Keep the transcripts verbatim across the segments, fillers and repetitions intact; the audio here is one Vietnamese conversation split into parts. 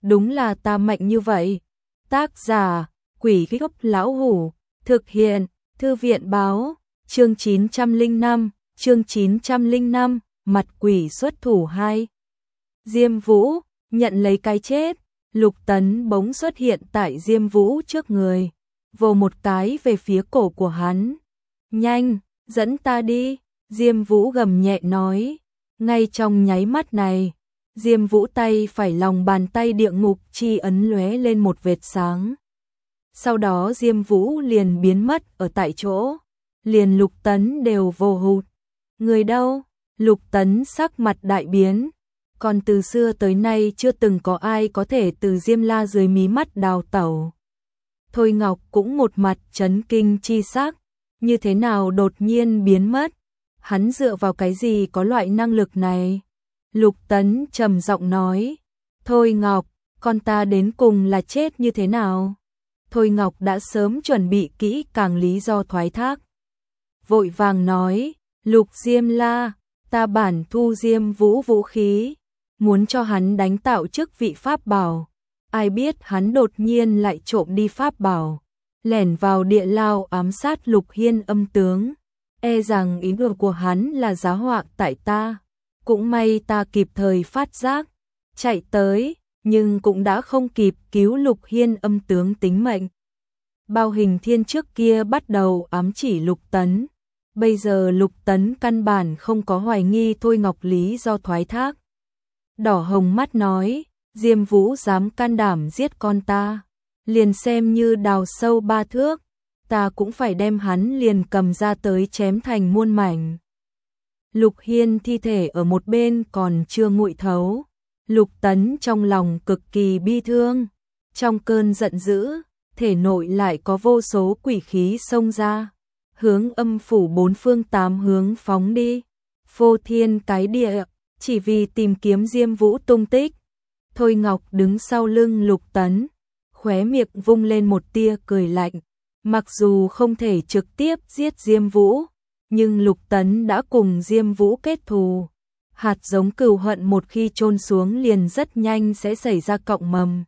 đúng là ta mạnh như vậy. Tác giả, Quỷ Gốc Lão Hủ, thực hiện, Thư viện Báo, chương chín trăm lẻ năm, chương chín trăm lẻ năm, mặt quỷ xuất thủ hai. Diêm Vũ, nhận lấy cái chết, Lục Tấn bỗng xuất hiện tại Diêm Vũ trước người, vồ một cái về phía cổ của hắn. Nhanh, dẫn ta đi, Diêm Vũ gầm nhẹ nói. Ngay trong nháy mắt này, Diêm Vũ tay phải lòng bàn tay địa ngục chi ấn lóe lên một vệt sáng. Sau đó Diêm Vũ liền biến mất ở tại chỗ, liền Lục Tấn đều vô hụt. Người đâu? Lục Tấn sắc mặt đại biến, còn từ xưa tới nay chưa từng có ai có thể từ Diêm La dưới mí mắt đào tẩu. Thôi Ngọc cũng một mặt chấn kinh chi sắc, như thế nào đột nhiên biến mất? Hắn dựa vào cái gì có loại năng lực này? Lục Tấn trầm giọng nói, Thôi Ngọc, con ta đến cùng là chết như thế nào? Thôi Ngọc đã sớm chuẩn bị kỹ càng lý do thoái thác. Vội vàng nói, Lục Diêm La, ta bản thu Diêm Vũ vũ khí, muốn cho hắn đánh tạo chức vị pháp bảo. Ai biết hắn đột nhiên lại trộm đi pháp bảo, lẻn vào địa lao ám sát Lục Hiên âm tướng. E rằng ý đồ của hắn là giá họa tại ta. Cũng may ta kịp thời phát giác, chạy tới, nhưng cũng đã không kịp cứu Lục Hiên âm tướng tính mệnh. Bao Hình Thiên trước kia bắt đầu ám chỉ Lục Tấn. Bây giờ Lục Tấn căn bản không có hoài nghi Thôi Ngọc lý do thoái thác. Đỏ hồng mắt nói, Diêm Vũ dám can đảm giết con ta, liền xem như đào sâu ba thước, ta cũng phải đem hắn liền cầm ra tới chém thành muôn mảnh. Lục Hiên thi thể ở một bên còn chưa nguội thấu, Lục Tấn trong lòng cực kỳ bi thương, trong cơn giận dữ, thể nội lại có vô số quỷ khí xông ra, hướng âm phủ bốn phương tám hướng phóng đi, phô thiên cái địa, chỉ vì tìm kiếm Diêm Vũ tung tích. Thôi Ngọc đứng sau lưng Lục Tấn, khóe miệng vung lên một tia cười lạnh, mặc dù không thể trực tiếp giết Diêm Vũ, nhưng Lục Tấn đã cùng Diêm Vũ kết thù. Hạt giống cừu hận một khi chôn xuống liền rất nhanh sẽ xảy ra cọng mầm.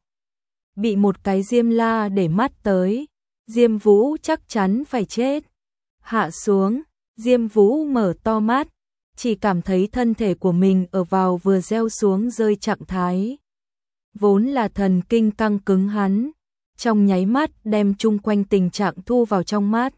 Bị một cái Diêm La để mắt tới, Diêm Vũ chắc chắn phải chết. Hạ xuống, Diêm Vũ mở to mắt, chỉ cảm thấy thân thể của mình ở vào vừa gieo xuống rơi trạng thái. Vốn là thần kinh căng cứng hắn, trong nháy mắt đem chung quanh tình trạng thu vào trong mắt.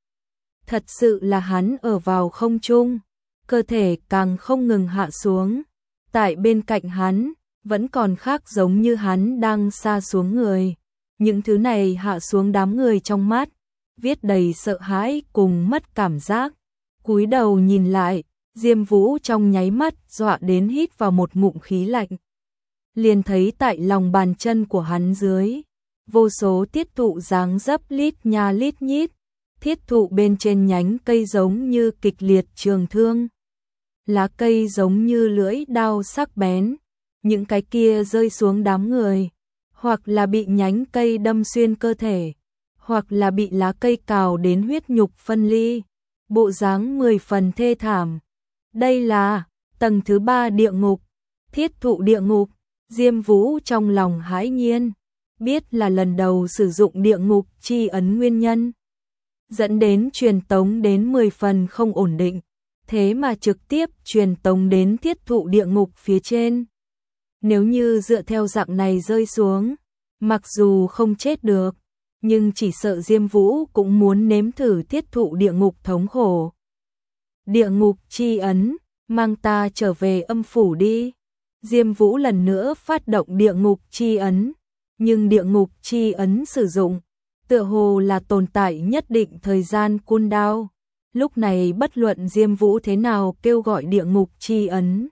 Thật sự là hắn ở vào không trung, cơ thể càng không ngừng hạ xuống. Tại bên cạnh hắn, vẫn còn khác giống như hắn đang sa xuống người. Những thứ này hạ xuống đám người trong mắt, viết đầy sợ hãi cùng mất cảm giác. Cúi đầu nhìn lại, Diêm Vũ trong nháy mắt dọa đến hít vào một ngụm khí lạnh. Liền thấy tại lòng bàn chân của hắn dưới, vô số tiết thụ dáng dấp lít nha lít nhít, thiết thụ bên trên nhánh cây giống như kịch liệt trường thương. Lá cây giống như lưỡi đao sắc bén, những cái kia rơi xuống đám người, hoặc là bị nhánh cây đâm xuyên cơ thể, hoặc là bị lá cây cào đến huyết nhục phân ly, bộ dáng mười phần thê thảm. Đây là tầng thứ ba địa ngục, thiết thụ địa ngục. Diêm Vũ trong lòng hãi nhiên, biết là lần đầu sử dụng địa ngục chi ấn nguyên nhân, dẫn đến truyền tống đến mười phần không ổn định, thế mà trực tiếp truyền tống đến thiết thụ địa ngục phía trên. Nếu như dựa theo dạng này rơi xuống, mặc dù không chết được, nhưng chỉ sợ Diêm Vũ cũng muốn nếm thử thiết thụ địa ngục thống khổ. Địa ngục chi ấn, mang ta trở về âm phủ đi. Diêm Vũ lần nữa phát động địa ngục chi ấn, nhưng địa ngục chi ấn sử dụng, tựa hồ là tồn tại nhất định thời gian cooldown. Lúc này bất luận Diêm Vũ thế nào kêu gọi địa ngục chi ấn,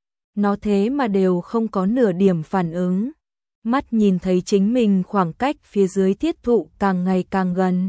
nó thế mà đều không có nửa điểm phản ứng. Mắt nhìn thấy chính mình khoảng cách phía dưới thiết thụ càng ngày càng gần.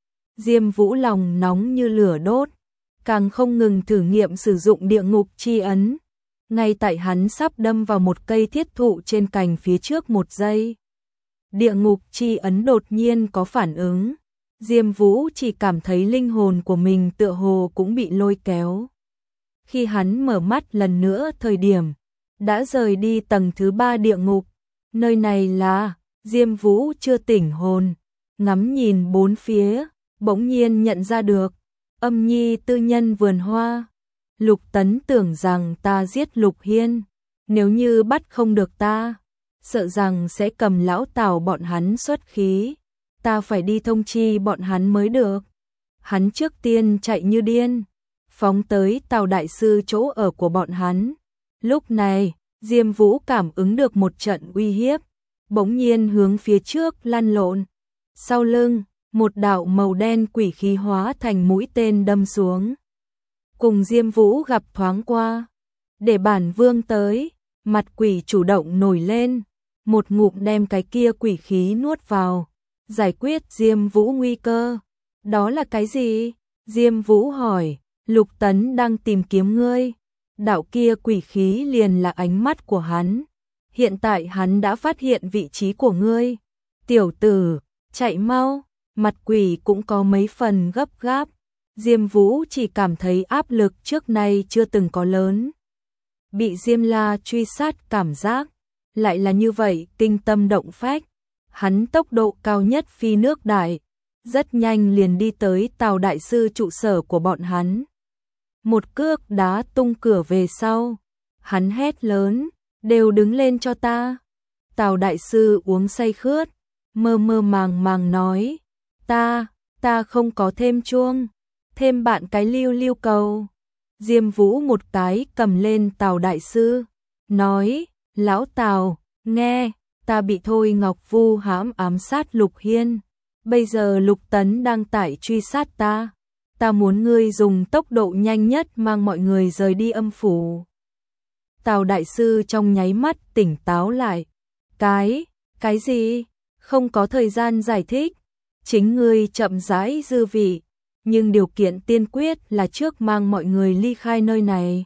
Diêm Vũ lòng nóng như lửa đốt, càng không ngừng thử nghiệm sử dụng địa ngục chi ấn. Ngay tại hắn sắp đâm vào một cây thiết thụ trên cành phía trước một giây, địa ngục chi ấn đột nhiên có phản ứng. Diêm Vũ chỉ cảm thấy linh hồn của mình tựa hồ cũng bị lôi kéo. Khi hắn mở mắt lần nữa thời điểm, đã rời đi tầng thứ ba địa ngục, Nơi này là, Diêm Vũ chưa tỉnh hồn, ngắm nhìn bốn phía, bỗng nhiên nhận ra được, Âm Nhi tư nhân vườn hoa. Lục Tấn tưởng rằng ta giết Lục Hiên, nếu như bắt không được ta, sợ rằng sẽ cầm lão Tào bọn hắn xuất khí, ta phải đi thông chi bọn hắn mới được. Hắn trước tiên chạy như điên, phóng tới Tào đại sư chỗ ở của bọn hắn. Lúc này, Diêm Vũ cảm ứng được một trận uy hiếp, bỗng nhiên hướng phía trước lăn lộn. Sau lưng, một đạo màu đen quỷ khí hóa thành mũi tên đâm xuống. Cùng Diêm Vũ gặp thoáng qua, để bản vương tới, mặt quỷ chủ động nổi lên, một ngụm đem cái kia quỷ khí nuốt vào, giải quyết Diêm Vũ nguy cơ. Đó là cái gì? Diêm Vũ hỏi. Lục Tấn đang tìm kiếm ngươi. Đạo kia quỷ khí liền là ánh mắt của hắn. Hiện tại hắn đã phát hiện vị trí của ngươi. Tiểu tử, chạy mau. Mặt quỷ cũng có mấy phần gấp gáp. Diêm Vũ chỉ cảm thấy áp lực trước nay chưa từng có lớn. Bị Diêm La truy sát cảm giác, lại là như vậy kinh tâm động phách. Hắn tốc độ cao nhất phi nước đại, rất nhanh liền đi tới Tào đại sư trụ sở của bọn hắn. Một cước đá tung cửa về sau, hắn hét lớn, đều đứng lên cho ta. Tào đại sư uống say khướt, mơ mơ màng màng nói, ta, ta không có thêm chuông, thêm bạn cái lưu lưu cầu. Diêm Vũ một cái cầm lên Tào đại sư, nói, lão Tào, nghe, ta bị Thôi Ngọc vu hãm ám sát Lục Hiên, bây giờ Lục Tấn đang tại truy sát ta, ta muốn ngươi dùng tốc độ nhanh nhất mang mọi người rời đi âm phủ. Tào đại sư trong nháy mắt tỉnh táo lại, cái, cái gì, không có thời gian giải thích, chính ngươi chậm rãi dư vị, nhưng điều kiện tiên quyết là trước mang mọi người ly khai nơi này.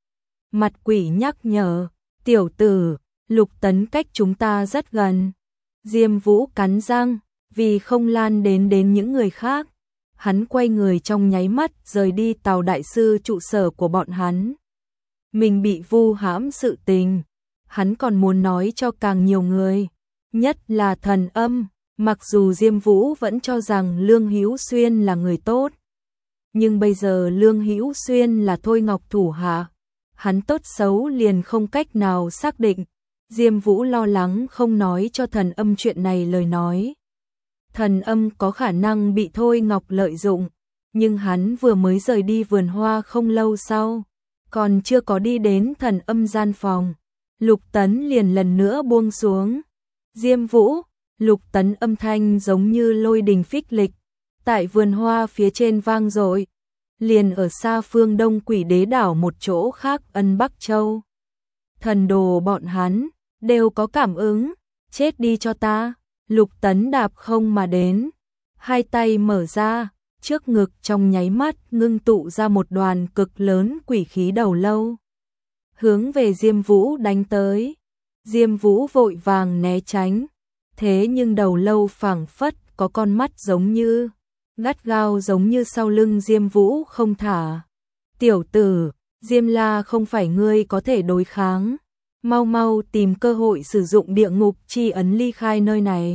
Mặt quỷ nhắc nhở, tiểu tử, Lục Tấn cách chúng ta rất gần. Diêm Vũ cắn răng, vì không lan đến đến những người khác. Hắn quay người trong nháy mắt rời đi Tào đại sư trụ sở của bọn hắn. Mình bị vu hãm sự tình, hắn còn muốn nói cho càng nhiều người, nhất là Thần Âm. Mặc dù Diêm Vũ vẫn cho rằng Lương Hữu Xuyên là người tốt, nhưng bây giờ Lương Hữu Xuyên là Thôi Ngọc thủ hạ, hắn tốt xấu liền không cách nào xác định. Diêm Vũ lo lắng không nói cho Thần Âm chuyện này lời nói. Thần Âm có khả năng bị Thôi Ngọc lợi dụng, nhưng hắn vừa mới rời đi vườn hoa không lâu sau, còn chưa có đi đến Thần Âm gian phòng, Lục Tấn liền lần nữa buông xuống. Diêm Vũ, Lục Tấn âm thanh giống như lôi đình phích lịch, tại vườn hoa phía trên vang dội, liền ở xa phương Đông Quỷ Đế đảo một chỗ khác Ân Bắc Châu. Thần đồ bọn hắn đều có cảm ứng, chết đi cho ta. Lục Tấn đạp không mà đến, hai tay mở ra, trước ngực trong nháy mắt ngưng tụ ra một đoàn cực lớn quỷ khí đầu lâu, hướng về Diêm Vũ đánh tới. Diêm Vũ vội vàng né tránh, thế nhưng đầu lâu phảng phất có con mắt giống như, gắt gao giống như sau lưng Diêm Vũ không thả. Tiểu tử, Diêm La không phải ngươi có thể đối kháng, mau mau tìm cơ hội sử dụng địa ngục chi ấn ly khai nơi này.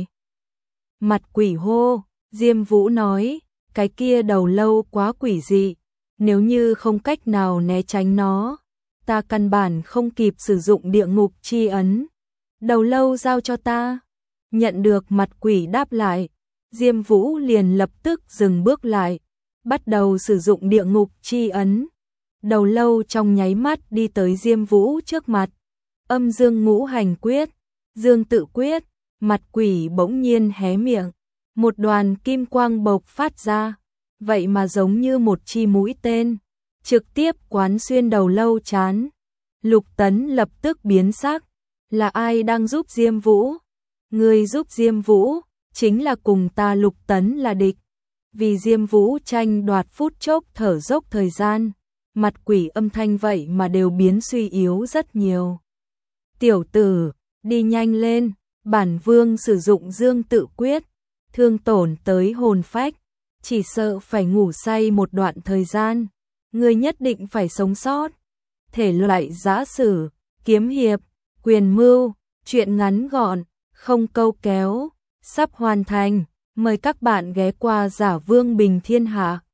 Mặt quỷ hô, Diêm Vũ nói, cái kia đầu lâu quá quỷ dị, nếu như không cách nào né tránh nó, ta căn bản không kịp sử dụng địa ngục chi ấn. Đầu lâu giao cho ta. Nhận được mặt quỷ đáp lại, Diêm Vũ liền lập tức dừng bước lại, bắt đầu sử dụng địa ngục chi ấn. Đầu lâu trong nháy mắt đi tới Diêm Vũ trước mặt. Âm dương ngũ hành quyết, dương tự quyết, mặt quỷ bỗng nhiên hé miệng, một đoàn kim quang bộc phát ra, vậy mà giống như một chi mũi tên, trực tiếp quán xuyên đầu lâu chán. Lục Tấn lập tức biến sắc, là ai đang giúp Diêm Vũ? Người giúp Diêm Vũ, chính là cùng ta Lục Tấn là địch. Vì Diêm Vũ tranh đoạt phút chốc thở dốc thời gian, mặt quỷ âm thanh vậy mà đều biến suy yếu rất nhiều. Tiểu tử, đi nhanh lên, bản vương sử dụng dương tự quyết, thương tổn tới hồn phách, chỉ sợ phải ngủ say một đoạn thời gian, ngươi nhất định phải sống sót. Thể loại giã sử, kiếm hiệp, quyền mưu, Chuyện ngắn gọn, không câu kéo, sắp hoàn thành. Mời các bạn ghé qua Giả Vương Bình Thiên Hạ.